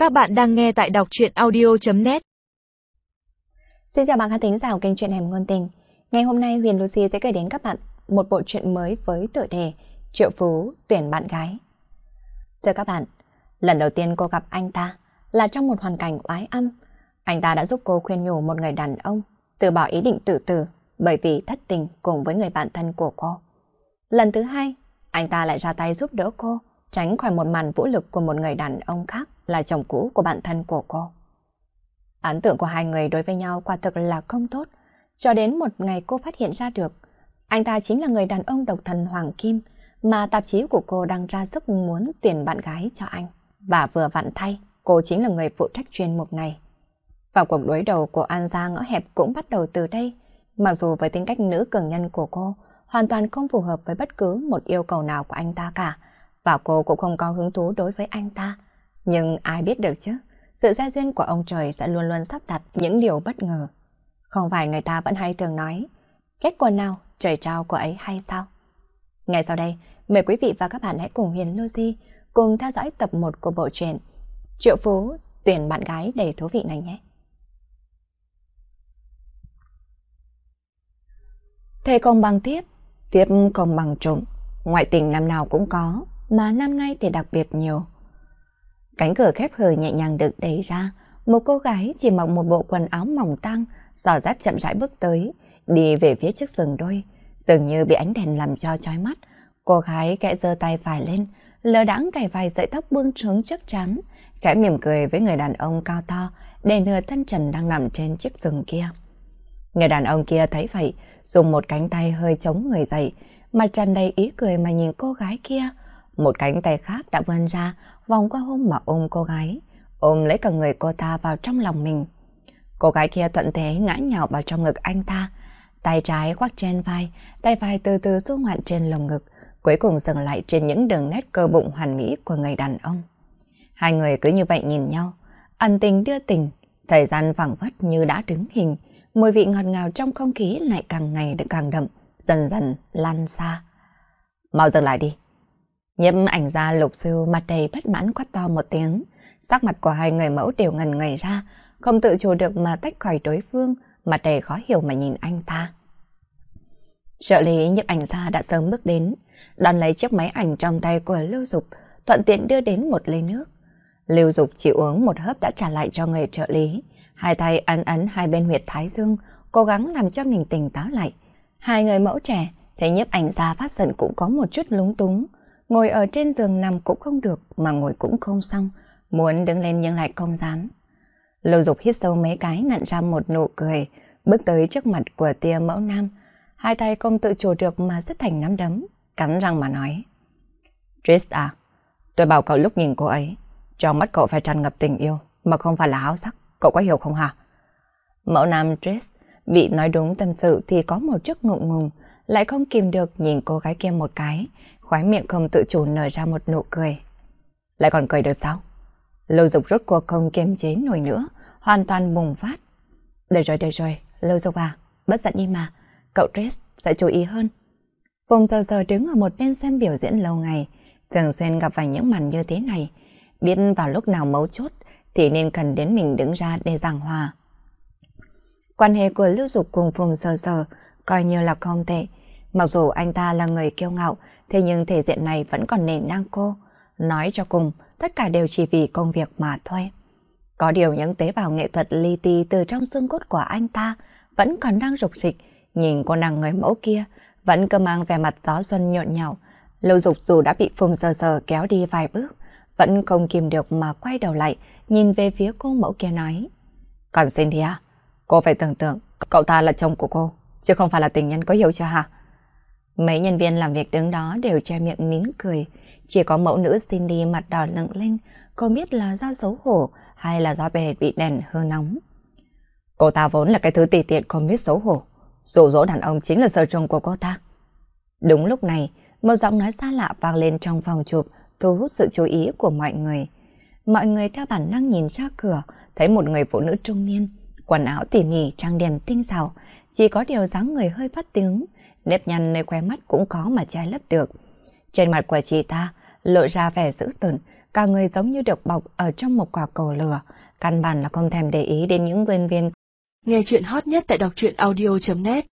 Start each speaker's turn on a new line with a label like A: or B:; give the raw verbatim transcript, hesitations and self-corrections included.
A: Các bạn đang nghe tại đọc truyện audio chấm net.
B: Xin chào bạn khán thính giả của kênh truyện Hẻm Ngôn Tình. Ngày hôm nay Huyền Lucy sẽ gửi đến các bạn một bộ truyện mới với tựa đề Triệu Phú tuyển bạn gái. Thưa các bạn, lần đầu tiên cô gặp anh ta là trong một hoàn cảnh oái âm. Anh ta đã giúp cô khuyên nhủ một người đàn ông từ bỏ ý định tự tử bởi vì thất tình cùng với người bạn thân của cô. Lần thứ hai, anh ta lại ra tay giúp đỡ cô tránh khỏi một màn vũ lực của một người đàn ông khác là chồng cũ của bạn thân của cô. Ấn tượng của hai người đối với nhau quả thực là không tốt, cho đến một ngày cô phát hiện ra được anh ta chính là người đàn ông độc thân Hoàng Kim mà tạp chí của cô đang ra sức muốn tuyển bạn gái cho anh. Và vừa vặn thay, cô chính là người phụ trách chuyên mục này. Và cuộc đối đầu của An Gia ngõ hẹp cũng bắt đầu từ đây. Mặc dù với tính cách nữ cường nhân của cô hoàn toàn không phù hợp với bất cứ một yêu cầu nào của anh ta cả, và cô cũng không có hứng thú đối với anh ta. Nhưng ai biết được chứ, sự gia duyên của ông trời sẽ luôn luôn sắp đặt những điều bất ngờ. Không phải người ta vẫn hay thường nói, kết quả nào trời trao của ấy hay sao? Ngay sau đây, mời quý vị và các bạn hãy cùng Huyền Lucy cùng theo dõi tập một của bộ truyện Triệu Phú tuyển bạn gái đầy thú vị này nhé. Thề không bằng tiếp, tiếp không bằng trộm. Ngoại tình năm nào cũng có, mà năm nay thì đặc biệt nhiều. Cánh cửa khép hờ nhẹ nhàng được đẩy ra, một cô gái chỉ mặc một bộ quần áo mỏng tang, giỏ dép chậm rãi bước tới, đi về phía trước rừng đôi, dường như bị ánh đèn làm cho chói mắt. Cô gái kẽ giơ tay phải lên, lơ đãng cài vài sợi tóc buông trướng trước trán, khẽ mỉm cười với người đàn ông cao to, để nửa thân trần đang nằm trên chiếc giường kia. Người đàn ông kia thấy vậy, dùng một cánh tay hơi chống người dậy, mặt tràn đầy ý cười mà nhìn cô gái kia. Một cánh tay khác đã vươn ra, vòng qua hông mà ôm cô gái, ôm lấy cả người cô ta vào trong lòng mình. Cô gái kia thuận thế ngã nhào vào trong ngực anh ta, tay trái khoác trên vai, tay phải từ từ du ngoạn trên lồng ngực, cuối cùng dừng lại trên những đường nét cơ bụng hoàn mỹ của người đàn ông. Hai người cứ như vậy nhìn nhau, ẩn tình đưa tình, thời gian phảng phất như đã đứng hình, mùi vị ngọt ngào trong không khí lại càng ngày càng đậm, dần dần lan xa. Mau dừng lại đi. Nhiếp ảnh gia Lục Sưu mặt đầy bất mãn quát to một tiếng, sắc mặt của hai người mẫu đều ngần ngây ra, không tự chủ được mà tách khỏi đối phương, mặt đầy khó hiểu mà nhìn anh ta. Trợ lý nhiếp ảnh gia đã sớm bước đến, đón lấy chiếc máy ảnh trong tay của Lưu Dục, thuận tiện đưa đến một ly nước. Lưu Dục chỉ uống một hớp đã trả lại cho người trợ lý, hai tay ấn ấn hai bên huyệt thái dương, cố gắng làm cho mình tỉnh táo lại. Hai người mẫu trẻ thấy nhiếp ảnh gia phát giận cũng có một chút lúng túng. Ngồi ở trên giường nằm cũng không được, mà ngồi cũng không xong, muốn đứng lên nhưng lại không dám. Lưu Dục hít sâu mấy cái, nặn ra một nụ cười, bước tới trước mặt của tia mẫu nam, hai tay không tự chủ được mà siết thành nắm đấm, cắn răng mà nói: Tris à, tôi bảo cậu lúc nhìn cô ấy, trong mắt cậu phải tràn ngập tình yêu, mà không phải là háo sắc, cậu có hiểu không hả? Mẫu nam Tris bị nói đúng tâm sự thì có một chút ngượng ngùng, lại không kìm được nhìn cô gái kia một cái, khóe miệng không tự chủ nở ra một nụ cười. Lại còn cười được sao? Lưu Dục rốt cuộc không kiềm chế nổi nữa, hoàn toàn bùng phát. Được rồi, được rồi, Lưu Dục à, bất giận đi mà, cậu Tris sẽ chú ý hơn. Phùng giờ giờ đứng ở một bên xem biểu diễn lâu ngày, thường xuyên gặp phải những màn như thế này, biết vào lúc nào mấu chốt thì nên cần đến mình đứng ra để giảng hòa. Quan hệ của Lưu Dục cùng Phùng giờ giờ coi như là không tệ. Mặc dù anh ta là người kiêu ngạo, thế nhưng thể diện này vẫn còn nể nang cô. Nói cho cùng, tất cả đều chỉ vì công việc mà thôi. Có điều những tế bào nghệ thuật li ti từ trong xương cốt của anh ta vẫn còn đang rục rịch. Nhìn cô nàng người mẫu kia, vẫn cứ mang vẻ mặt gió xuân nhộn nhạo. Lưu Dục dù đã bị Phùng giờ giờ kéo đi vài bước, vẫn không kìm được mà quay đầu lại, nhìn về phía cô mẫu kia nói: Còn Cynthia, cô phải tưởng tượng, cậu ta là chồng của cô, chứ không phải là tình nhân, có hiểu chưa hả? Mấy nhân viên làm việc đứng đó đều che miệng nín cười, chỉ có mẫu nữ Cindy mặt đỏ lựng lên, không biết là do xấu hổ hay là do bề bị đèn hư nóng. Cô ta vốn là cái thứ tùy tiện không biết xấu hổ, dụ dỗ đàn ông chính là sở trường của cô ta. Đúng lúc này, một giọng nói xa lạ vang lên trong phòng chụp, thu hút sự chú ý của mọi người. Mọi người theo bản năng nhìn ra cửa, thấy một người phụ nữ trung niên, quần áo tỉ mỉ, trang điểm tinh xảo, chỉ có điều dáng người hơi phát tướng, nếp nhăn nơi khóe mắt cũng có mà che lấp được. Trên mặt của chị ta lộ ra vẻ dữ tợn, cả người giống như được bọc ở trong một quả cầu lửa, căn bản là không thèm để ý đến những nhân viên.
A: Nghe chuyện hot nhất tại đọc truyện audio chấm net